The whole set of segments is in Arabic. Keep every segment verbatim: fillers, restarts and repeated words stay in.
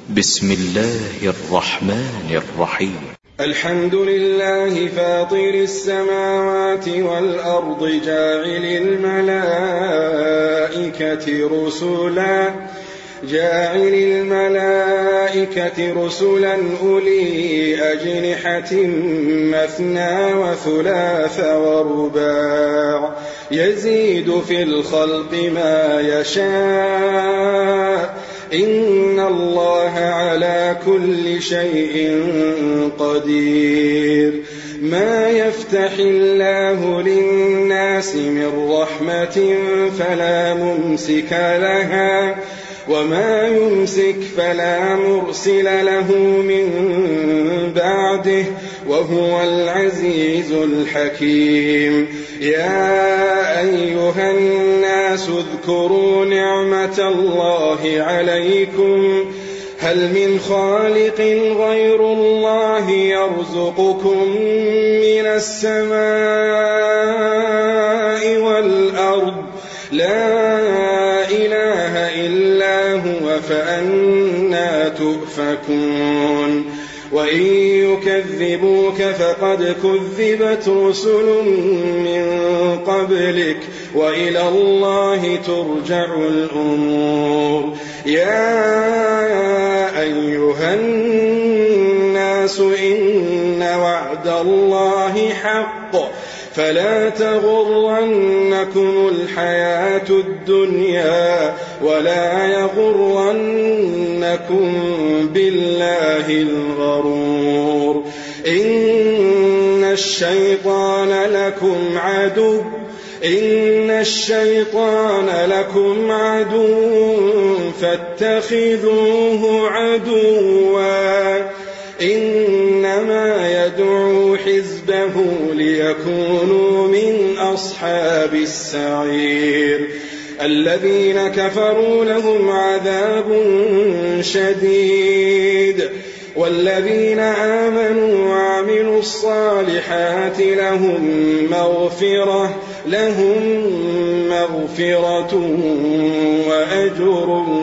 بسم الله الرحمن الرحيم. الحمد لله فاطر السماوات والأرض جاعل الملائكة رسلا جاعل الملائكة رسلا أولي أجنحة مثنى وثلاث ورباع يزيد في الخلق ما يشاء إن الله على كل شيء قدير. ما يفتح الله للناس من رحمة فلا ممسك لها وما يمسك فلا مرسل له من بعده وهو العزيز الحكيم. يا أيها الناس اذكروا نعمة الله عليكم هل من خالق غير الله يرزقكم من السماء والأرض لا إله إلا هو فأنى تؤفكون. وإن يكذبوك فقد كذبت رسل من قبلك وإلى الله ترجع الأمور. يا أيها الناس إن وعد الله حق فلا تغرنكم الحياة الدنيا ولا يغرنكم بالله الغرور. إن الشيطان لكم عدو إن الشيطان لكم عدو فاتخذوه عدوا إنما يدعو حزبه ليكونوا من أصحاب السعير. الذين كفروا لهم عذاب شديد والذين آمنوا وعملوا الصالحات لهم مغفرة لهم مغفرة وأجر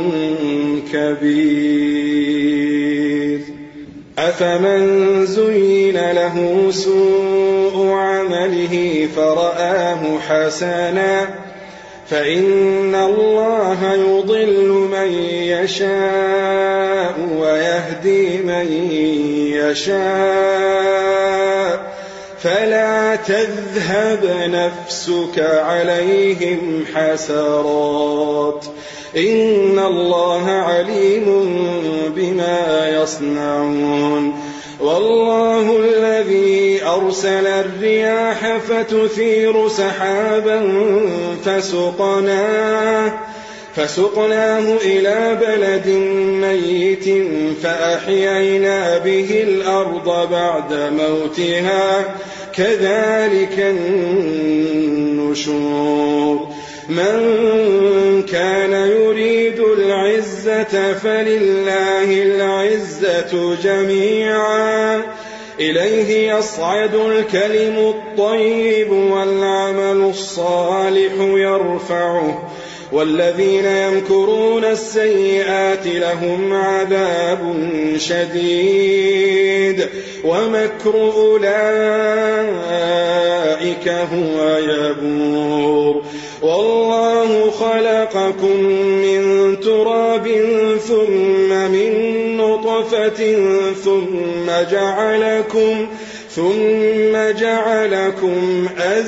كبير. أفمن زين له سوء عمله فرآه حسنا فإن الله يضل من يشاء ويهدي من يشاء فلا تذهب نفسك عليهم حسرات إن الله عليم بما يصنعون. والله الذي أرسل الرياح فتثير سحابا فسقناه فسقناه إلى بلد ميت فأحيينا به الأرض بعد موتها كذلك النشور. من كان يريد العزة فلله العزة جميعا إليه يصعد الكلم الطيب والعمل الصالح يرفعه والذين يمكرون السيئات لهم عذاب شديد ومكر أولئك هو يبور. والله خلقكم من تراب ثم من نطفة ثم جعلكم ثم جعلكم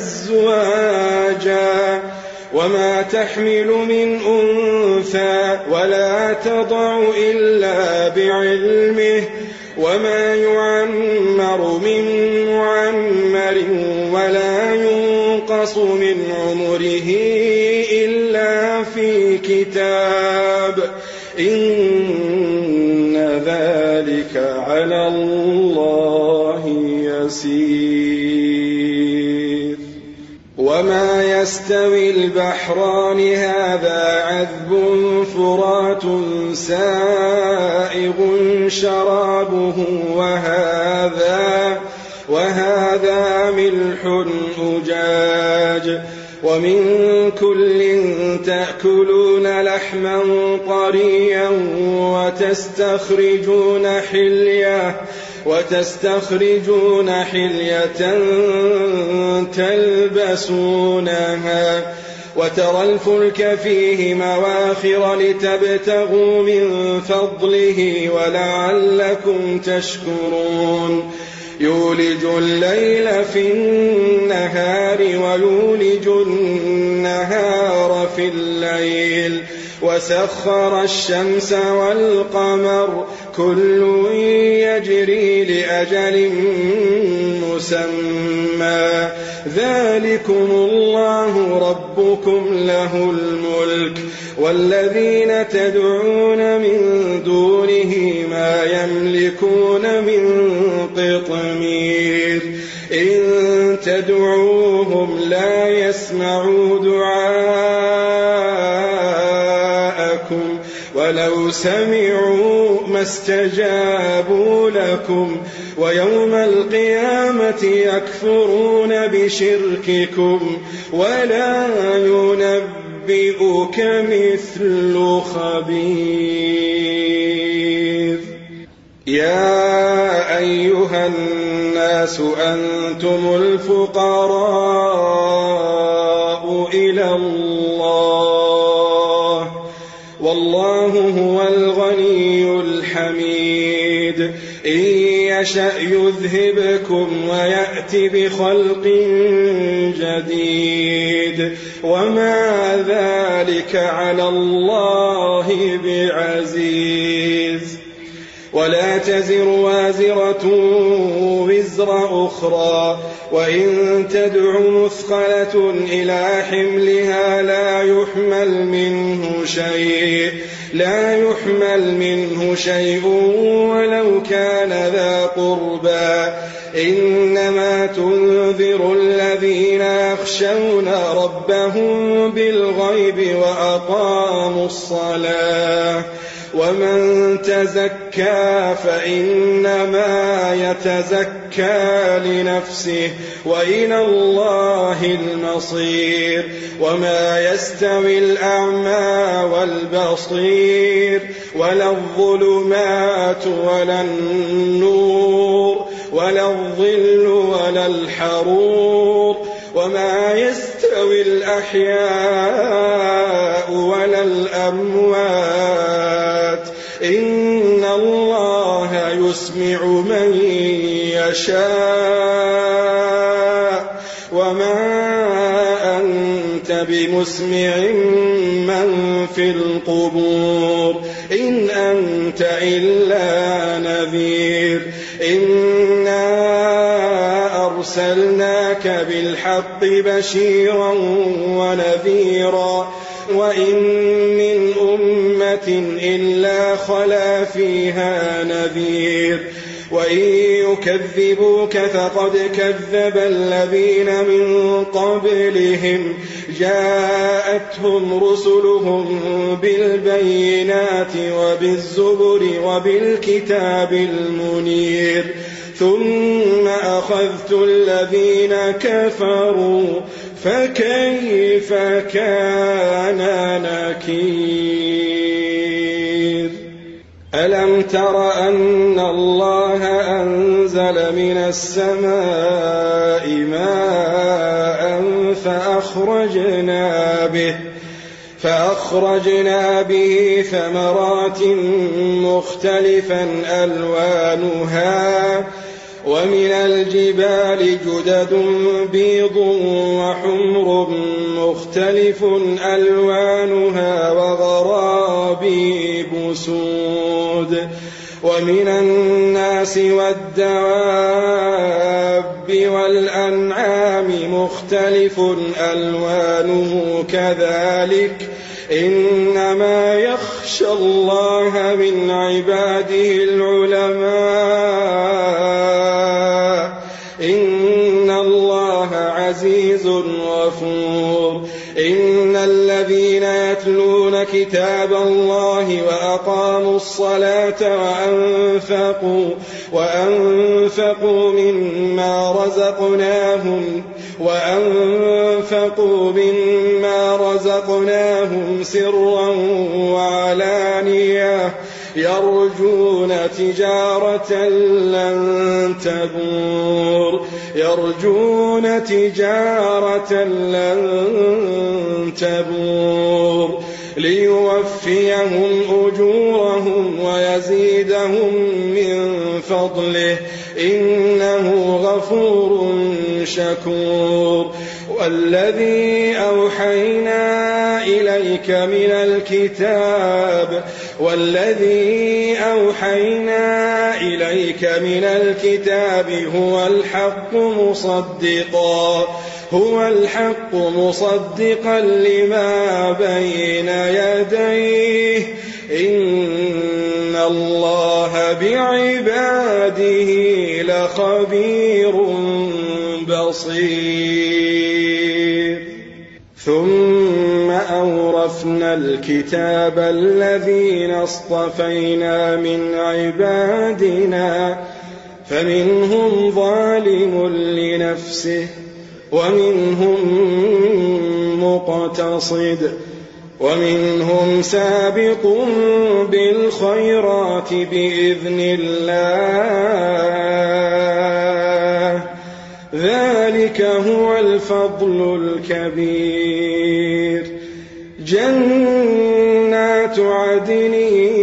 أزواجا وما تحمل من أنثى ولا تضع إلا بعلمه وما يعمر من معمر ولا ينقص من عمره إلا في كتاب إن ذلك على الله يسير. وما يستوي البحران هذا عذب فرات سائغ شرابه وهذا وهذا ملح أجاج ومن كل تأكلون لحما طريا وتستخرجون حلية وتستخرجون حلية تلبسونها وترى الفلك فيه مواخر لتبتغوا من فضله ولعلكم تشكرون يولج الليل في النهار ويولج النهار في الليل وسخر الشمس والقمر كل يجري لأجل مسمى ذلكم الله ربكم له الملك والذين تدعون من دونه ما يملكون من قطمير إن تدعوهم لا يسمعوا دعاءكم ولو سمعوا ما استجابوا لكم ويوم القيامة يكفرون بشرككم ولا ينبئك مثل خبير يا أيها الناس أنتم الفقراء إلى الله والله هو الغني الحميد إن يشأ يذهبكم ويأتي بخلق جديد وما ذلك على الله بعزيز ولا تزر وازرة وزر أخرى وإن تدع مثقلة إلى حملها لا يحمل منه شيء لا يحمل منه شيء ولو كان ذا قربى إنما تنذر الذين يخشون ربهم بالغيب وأقاموا الصلاة ومن تزكى فإنما يتزكى لنفسه وإلى الله المصير وما يستوي الأعمى والبصير ولا الظلمات ولا النور ولا الظل ولا الحرور وما يستوي الأحياء ولا الأموات إن الله يسمع من يشاء وما أنت بمسمع من في القبور إن أنت إلا نذير إنا أرسلناك بالحق بشيرا ونذيرا وإن من أمة إلا خلا فيها نذير وإن يكذبوك فقد كذب الذين من قبلهم جاءتهم رسلهم بالبينات وبالزبر وبالكتاب المنير ثم أخذت الذين كفروا فكيف كان نكير ألم تر أن الله أنزل من السماء ماء فأخرجنا به فأخرجنا به ثمرات مختلفا ألوانها ومن الجبال جدد بيض وحمر مختلف ألوانها وغرابيب سود ومن الناس والدواب والأنعام مختلف ألوانه كذلك إنما يخشى الله من عباده العلماء إن الله عزيز غفور إن الذين يتلون كتاب الله وأقاموا الصلاة وأنفقوا, وأنفقوا مما رزقناهم وأنفقوا مما رزقناهم سرا وعلانية يرجون تجارة لن تبور يرجون تجارة لن تبور ليوفيهم أجورهم ويزيدهم من فضله إنه غفور شكور. والذي أوحينا إليك من الكتاب والذي أوحينا إليك من الكتاب هو الحق مصدقا هو الحق مصدقا لما بين يديه إن الله بعباده لخبير بصير. ثم أورثنا الكتاب الذين اصطفينا من عبادنا فمنهم ظالم لنفسه ومنهم مقتصد ومنهم سابق بالخيرات بإذن الله ذلك هو الفضل الكبير. جنات عدن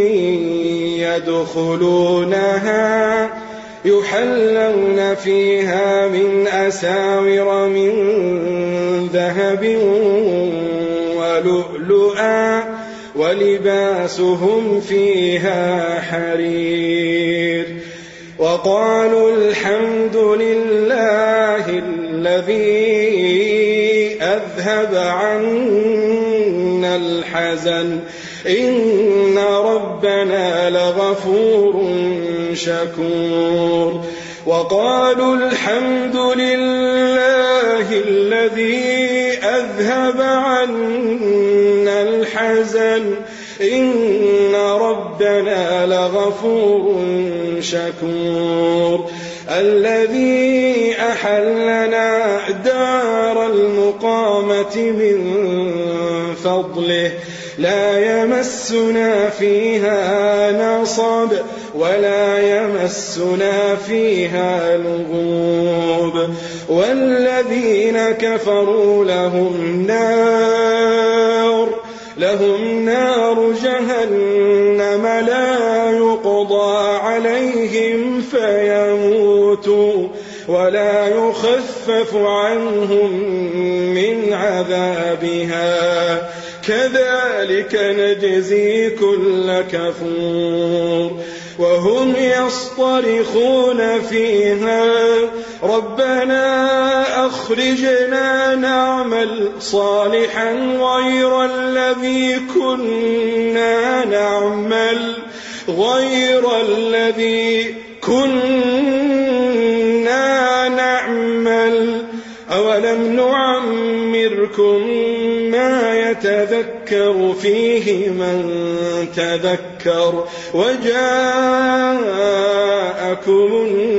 يدخلونها يحلون فيها من أساور من ذهب ولؤلؤا ولباسهم فيها حرير. وقالوا الحمد لله الذي أذهب عنا الحزن إن ربنا لغفور شكور. وقالوا الحمد لله الذي أذهب عنا الحزن إن ربنا لغفور شكور. الذي أحلنا دار المقامة من فضله لا يمسنا فيها نصب ولا يمسنا فيها لغوب. والذين كفروا لهم نار لهم نار جهنم لا يقضى عليهم فيموتوا ولا يخفف عنهم من عذابها كذلك نجزي كل كفور. وهم يصطرخون فيها ربنا أخرجنا نعمل صالحا غير الذي كنا نعمل غير الذي كنا نعمل أولم نعمركم ما يتذكر فيه من تذكر وجاءكم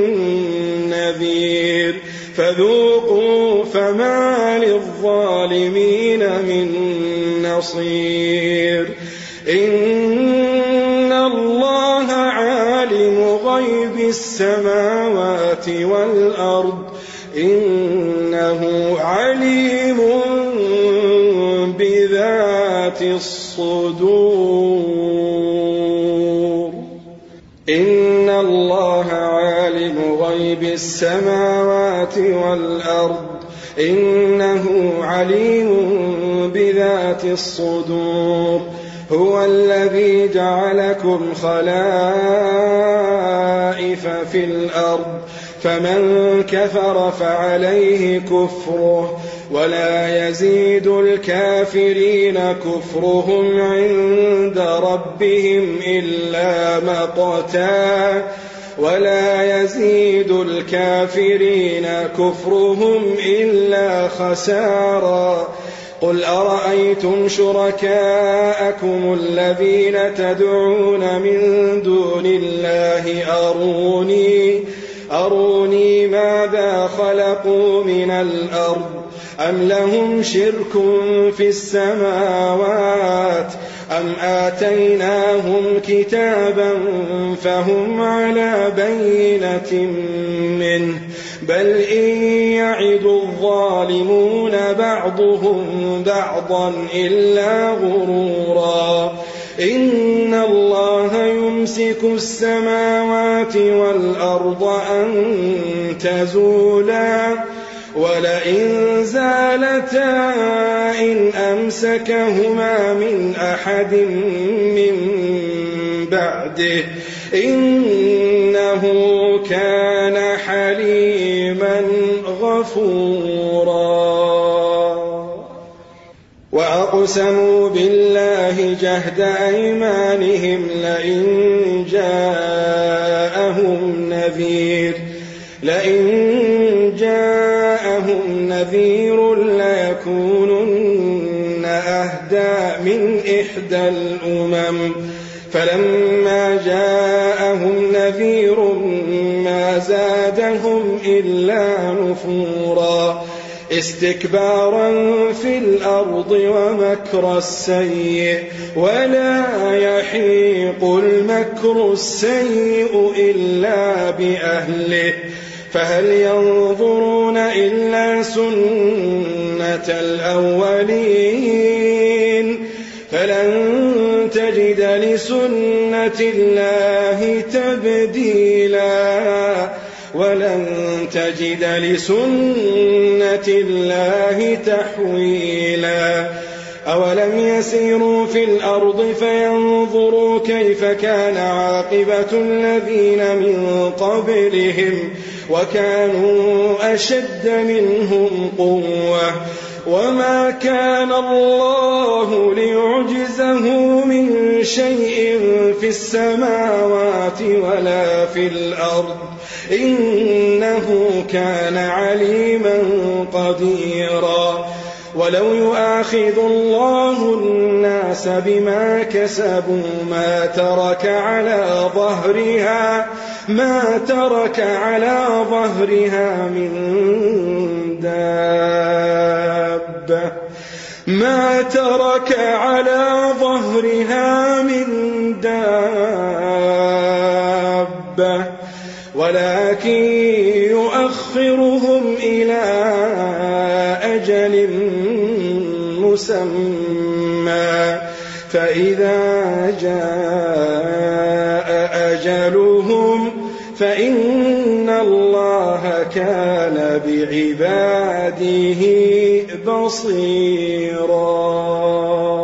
النذير فذوقوا فما للظالمين من نصير. إن الله عالم غيب السماوات والأرض إنه عليم بذات الصدور. إن الله عالم غيب السماوات والأرض إنه عليم بذات الصدور. هو الذي جعلكم خلائف في الأرض فمن كفر فعليه كفره ولا يزيد الكافرين كفرهم عند ربهم إلا مقتا ولا يزيد الكافرين كفرهم إلا خسارا. قل أرأيتم شركاءكم الذين تدعون من دون الله أروني أروني ماذا خلقوا من الأرض أم لهم شرك في السماوات أم آتيناهم كتابا فهم على بينة منه بل إن يعد الظالمون بعضهم بعضا إلا غرورا إن الله يمسك السماوات والأرض أن تزولا ولئن زالتا إن أمسكهما من أحد من بعده إنه كان حليما غفورا وأقسموا بالله جهد أيمانهم لئن جاءهم نذير لئن جاءهم نذير ليكونن أهدى من إحدى الأمم فلما جاءهم نذير ما زادهم إلا نفورا استكبارا في الأرض ومكر السيء ولا يحيق المكر السيء إلا بأهله فهل ينظرون إلا سنة الأولين فلن تجد لسنة الله تبديلا ولن تجد لسنة الله تحويلا أولم يسيروا في الأرض فينظروا كيف كان عاقبة الذين من قبلهم وكانوا أشد منهم قوة وما كان الله ليعجزه من شيء في السماوات ولا في الأرض إنه كان عليما قديرا ولو يؤاخذ الله الناس بما كسبوا ما ترك على ظهرها ما ترك على ظهرها من دابة ما ترك على ظهرها من دابة ولكن يؤخرهم إلى أجل مسمى فإذا جاء أجلهم فإن الله كان بعباده بصيرا.